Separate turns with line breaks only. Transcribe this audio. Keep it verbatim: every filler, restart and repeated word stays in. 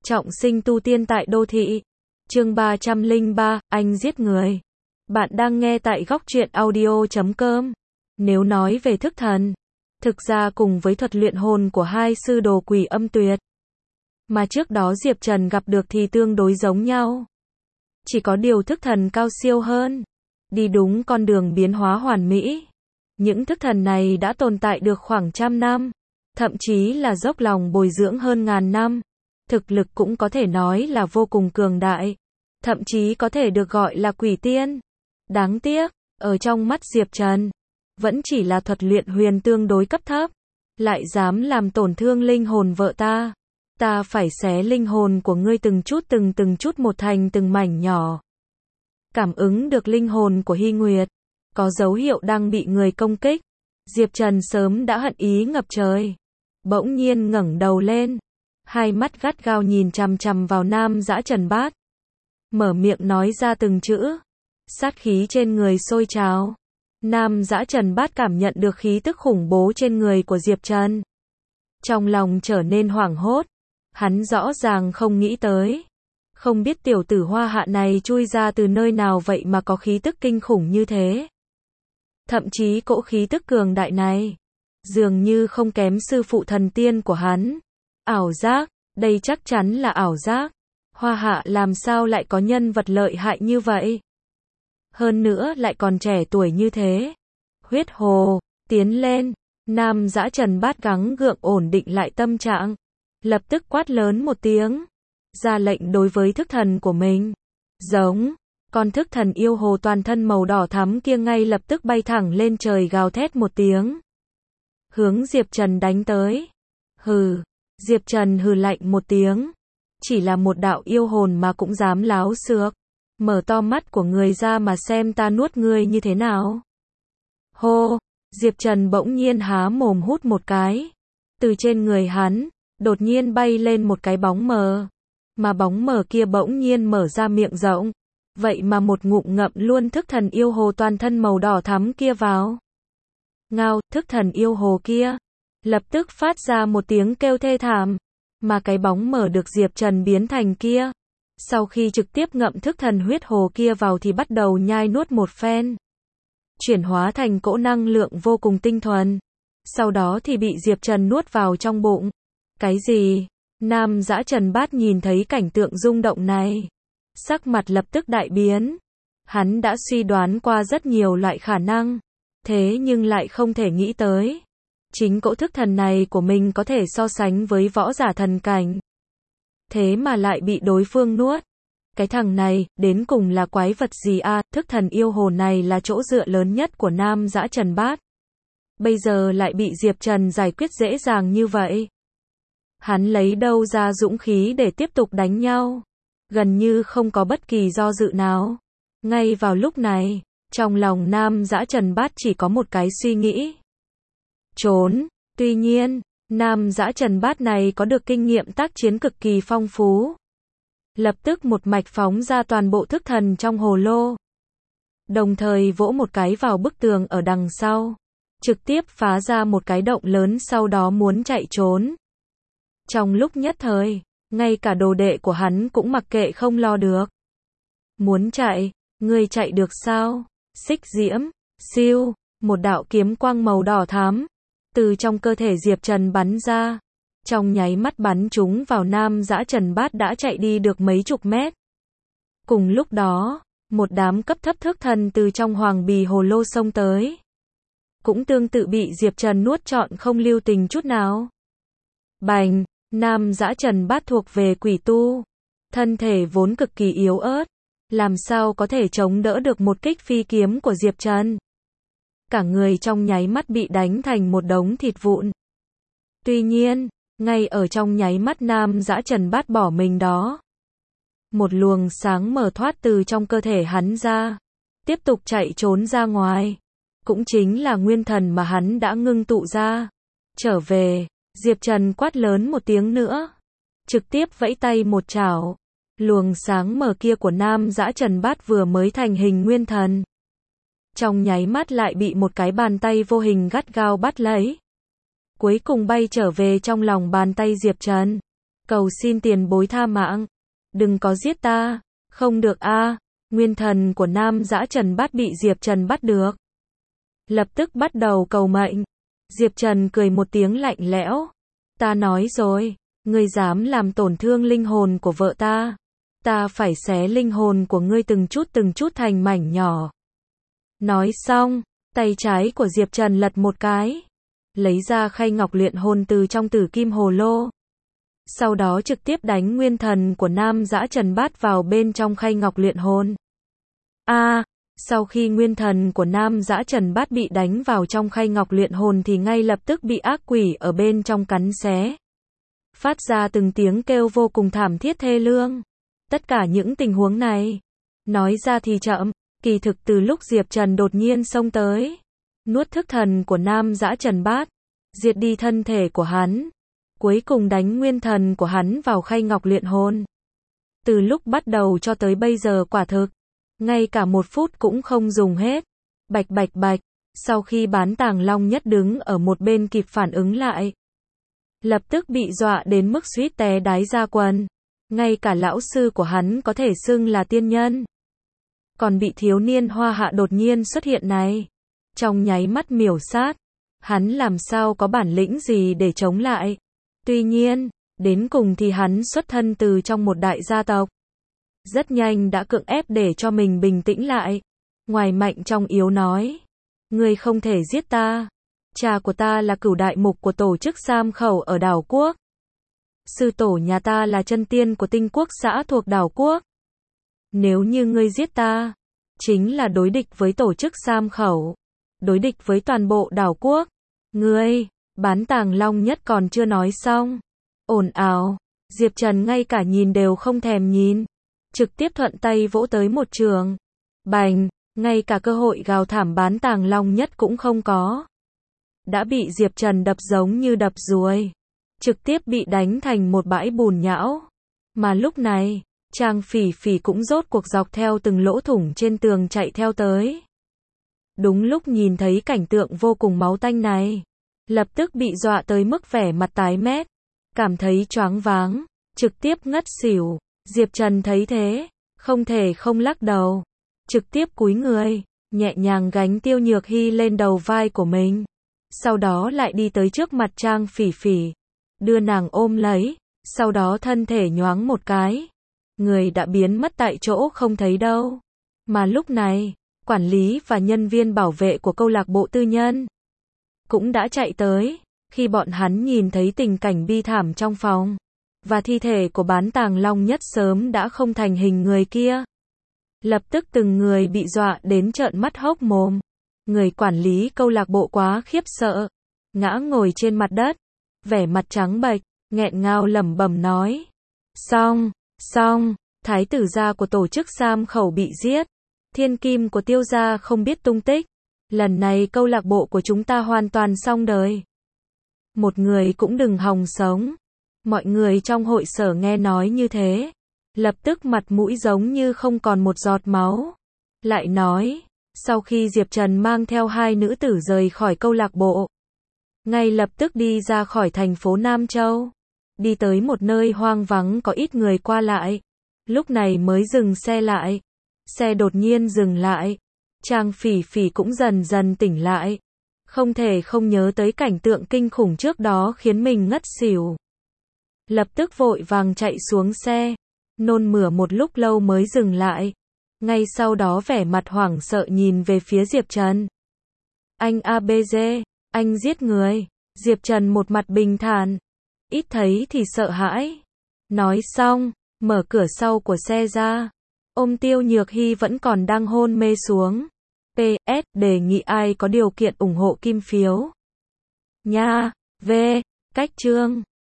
Trọng sinh tu tiên tại đô thị. Chương ba trăm lẻ ba, anh giết người. Bạn đang nghe tại góc truyện audio chấm com. Nếu nói về thức thần, thực ra cùng với thuật luyện hồn của hai sư đồ Quỷ Âm Tuyệt, mà trước đó Diệp Trần gặp được thì tương đối giống nhau. Chỉ có điều thức thần cao siêu hơn, đi đúng con đường biến hóa hoàn mỹ. Những thức thần này đã tồn tại được khoảng trăm năm, thậm chí là dốc lòng bồi dưỡng hơn ngàn năm. Thực lực cũng có thể nói là vô cùng cường đại, thậm chí có thể được gọi là quỷ tiên. Đáng tiếc, ở trong mắt Diệp Trần, vẫn chỉ là thuật luyện huyền tương đối cấp thấp, lại dám làm tổn thương linh hồn vợ ta. Ta phải xé linh hồn của ngươi từng chút từng từng chút một thành từng mảnh nhỏ. Cảm ứng được linh hồn của Hy Nguyệt có dấu hiệu đang bị người công kích, Diệp Trần sớm đã hận ý ngập trời. Bỗng nhiên ngẩng đầu lên, hai mắt gắt gao nhìn chằm chằm vào Nam Dã Trần Bát, mở miệng nói ra từng chữ. Sát khí trên người sôi trào. Nam Dã Trần Bát cảm nhận được khí tức khủng bố trên người của Diệp Trần, trong lòng trở nên hoảng hốt. Hắn rõ ràng không nghĩ tới, không biết tiểu tử Hoa Hạ này chui ra từ nơi nào vậy mà có khí tức kinh khủng như thế. Thậm chí cỗ khí tức cường đại này, dường như không kém sư phụ thần tiên của hắn. Ảo giác, đây chắc chắn là ảo giác. Hoa Hạ làm sao lại có nhân vật lợi hại như vậy? Hơn nữa lại còn trẻ tuổi như thế. Huyết hồ, tiến lên. Nam Dã Trần Bát gắng gượng ổn định lại tâm trạng, lập tức quát lớn một tiếng, ra lệnh đối với thức thần của mình. Giống, con thức thần yêu hồ toàn thân màu đỏ thắm kia ngay lập tức bay thẳng lên trời gào thét một tiếng, hướng Diệp Trần đánh tới. Hừ, Diệp Trần hừ lạnh một tiếng, chỉ là một đạo yêu hồn mà cũng dám láo xược, mở to mắt của người ra mà xem ta nuốt ngươi như thế nào. Hô, Diệp Trần bỗng nhiên há mồm hút một cái, từ trên người hắn đột nhiên bay lên một cái bóng mờ, mà bóng mờ kia bỗng nhiên mở ra miệng rộng, vậy mà một ngụm ngậm luôn thức thần yêu hồ toàn thân màu đỏ thắm kia vào. Ngao, thức thần yêu hồ kia lập tức phát ra một tiếng kêu thê thảm, mà cái bóng mờ được Diệp Trần biến thành kia, sau khi trực tiếp ngậm thức thần huyết hồ kia vào thì bắt đầu nhai nuốt một phen, chuyển hóa thành cỗ năng lượng vô cùng tinh thuần, sau đó thì bị Diệp Trần nuốt vào trong bụng. Cái gì? Nam Dã Trần Bát nhìn thấy cảnh tượng rung động này, sắc mặt lập tức đại biến. Hắn đã suy đoán qua rất nhiều loại khả năng, thế nhưng lại không thể nghĩ tới, chính cỗ thức thần này của mình có thể so sánh với võ giả thần cảnh, thế mà lại bị đối phương nuốt. Cái thằng này, đến cùng là quái vật gì a? À, thức thần yêu hồ này là chỗ dựa lớn nhất của Nam Dã Trần Bát, bây giờ lại bị Diệp Trần giải quyết dễ dàng như vậy. Hắn lấy đâu ra dũng khí để tiếp tục đánh nhau, gần như không có bất kỳ do dự nào. Ngay vào lúc này, trong lòng Nam Dã Trần Bát chỉ có một cái suy nghĩ: trốn. Tuy nhiên, Nam Dã Trần Bát này có được kinh nghiệm tác chiến cực kỳ phong phú, lập tức một mạch phóng ra toàn bộ thức thần trong hồ lô, đồng thời vỗ một cái vào bức tường ở đằng sau, trực tiếp phá ra một cái động lớn, sau đó muốn chạy trốn. Trong lúc nhất thời, ngay cả đồ đệ của hắn cũng mặc kệ không lo được. Muốn chạy? Ngươi chạy được sao? Xích diễm, siêu, một đạo kiếm quang màu đỏ thắm từ trong cơ thể Diệp Trần bắn ra, trong nháy mắt bắn trúng vào Nam Dã Trần Bát đã chạy đi được mấy chục mét. Cùng lúc đó, một đám cấp thấp thức thần từ trong hoàng bì hồ lô xông tới, cũng tương tự bị Diệp Trần nuốt trọn không lưu tình chút nào. Bành, Nam Dã Trần Bát thuộc về quỷ tu, thân thể vốn cực kỳ yếu ớt, làm sao có thể chống đỡ được một kích phi kiếm của Diệp Trần. Cả người trong nháy mắt bị đánh thành một đống thịt vụn. Tuy nhiên, ngay ở trong nháy mắt Nam Dã Trần Bát bỏ mình đó, một luồng sáng mở thoát từ trong cơ thể hắn ra, tiếp tục chạy trốn ra ngoài, cũng chính là nguyên thần mà hắn đã ngưng tụ ra. Trở về. Diệp Trần quát lớn một tiếng nữa, trực tiếp vẫy tay một chảo, luồng sáng mờ kia của Nam Dã Trần Bát vừa mới thành hình nguyên thần, trong nháy mắt lại bị một cái bàn tay vô hình gắt gao bắt lấy, cuối cùng bay trở về trong lòng bàn tay Diệp Trần. Cầu xin tiền bối tha mạng. Đừng có giết ta. Không được a. Nguyên thần của Nam Dã Trần Bát bị Diệp Trần bắt được. Lập tức bắt đầu cầu mệnh. Diệp Trần cười một tiếng lạnh lẽo. Ta nói rồi, ngươi dám làm tổn thương linh hồn của vợ ta. Ta phải xé linh hồn của ngươi từng chút từng chút thành mảnh nhỏ. Nói xong, tay trái của Diệp Trần lật một cái. Lấy ra khay ngọc luyện hồn từ trong tử kim hồ lô. Sau đó trực tiếp đánh nguyên thần của Nam Dã Trần Bát vào bên trong khay ngọc luyện hồn. A, à, sau khi nguyên thần của Nam Dã Trần Bát bị đánh vào trong khay ngọc luyện hồn thì ngay lập tức bị ác quỷ ở bên trong cắn xé. Phát ra từng tiếng kêu vô cùng thảm thiết thê lương. Tất cả những tình huống này, nói ra thì chậm, kỳ thực từ lúc Diệp Trần đột nhiên xông tới, nuốt thức thần của Nam Dã Trần Bát, diệt đi thân thể của hắn, cuối cùng đánh nguyên thần của hắn vào khay ngọc luyện hồn. Từ lúc bắt đầu cho tới bây giờ quả thực, ngay cả một phút cũng không dùng hết. Bạch bạch bạch, sau khi Bán Tàng Long Nhất đứng ở một bên kịp phản ứng lại, lập tức bị dọa đến mức suýt té đái ra quần. Ngay cả lão sư của hắn có thể xưng là tiên nhân, còn bị thiếu niên Hoa Hạ đột nhiên xuất hiện này, trong nháy mắt miểu sát. Hắn làm sao có bản lĩnh gì để chống lại. Tuy nhiên, đến cùng thì hắn xuất thân từ trong một đại gia tộc. Rất nhanh đã cưỡng ép để cho mình bình tĩnh lại. Ngoài mạnh trong yếu nói, ngươi không thể giết ta. Cha của ta là cửu đại mục của tổ chức Sam Khẩu ở đảo quốc. Sư tổ nhà ta là chân tiên của tinh quốc xã thuộc đảo quốc. Nếu như ngươi giết ta, chính là đối địch với tổ chức Sam Khẩu, đối địch với toàn bộ đảo quốc. Ngươi, Bán Tàng Long Nhất còn chưa nói xong. Ồn ào, Diệp Trần ngay cả nhìn đều không thèm nhìn, trực tiếp thuận tay vỗ tới một trường. Bành, ngay cả cơ hội gào thảm Bán Tàng Long Nhất cũng không có. Đã bị Diệp Trần đập giống như đập ruồi, trực tiếp bị đánh thành một bãi bùn nhão. Mà lúc này, Trang Phỉ Phỉ cũng rốt cuộc dọc theo từng lỗ thủng trên tường chạy theo tới. Đúng lúc nhìn thấy cảnh tượng vô cùng máu tanh này, lập tức bị dọa tới mức vẻ mặt tái mét, cảm thấy choáng váng, trực tiếp ngất xỉu. Diệp Trần thấy thế, không thể không lắc đầu, trực tiếp cúi người, nhẹ nhàng gánh Tiêu Nhược Hy lên đầu vai của mình. Sau đó lại đi tới trước mặt Trang Phỉ Phỉ, đưa nàng ôm lấy, sau đó thân thể nhoáng một cái, người đã biến mất tại chỗ không thấy đâu. Mà lúc này, quản lý và nhân viên bảo vệ của câu lạc bộ tư nhân cũng đã chạy tới. Khi bọn hắn nhìn thấy tình cảnh bi thảm trong phòng, và thi thể của Bán Tàng Long Nhất sớm đã không thành hình người kia, lập tức từng người bị dọa đến trợn mắt hốc mồm. Người quản lý câu lạc bộ quá khiếp sợ, ngã ngồi trên mặt đất, vẻ mặt trắng bệch, nghẹn ngào lẩm bẩm nói: xong, xong, thái tử gia của tổ chức Sam Khẩu bị giết, thiên kim của Tiêu gia không biết tung tích, lần này câu lạc bộ của chúng ta hoàn toàn xong đời. Một người cũng đừng hòng sống. Mọi người trong hội sở nghe nói như thế, lập tức mặt mũi giống như không còn một giọt máu. Lại nói, sau khi Diệp Trần mang theo hai nữ tử rời khỏi câu lạc bộ, ngay lập tức đi ra khỏi thành phố Nam Châu, đi tới một nơi hoang vắng có ít người qua lại, lúc này mới dừng xe lại. Xe đột nhiên dừng lại, Trang Phỉ Phỉ cũng dần dần tỉnh lại, không thể không nhớ tới cảnh tượng kinh khủng trước đó khiến mình ngất xỉu. Lập tức vội vàng chạy xuống xe, nôn mửa một lúc lâu mới dừng lại. Ngay sau đó vẻ mặt hoảng sợ nhìn về phía Diệp Trần. Anh a bê giê, anh giết người. Diệp Trần một mặt bình thản, ít thấy thì sợ hãi. Nói xong, mở cửa sau của xe ra, ôm Tiêu Nhược Hy vẫn còn đang hôn mê xuống. pê ét, đề nghị ai có điều kiện ủng hộ kim phiếu. Nha, V, cách chương.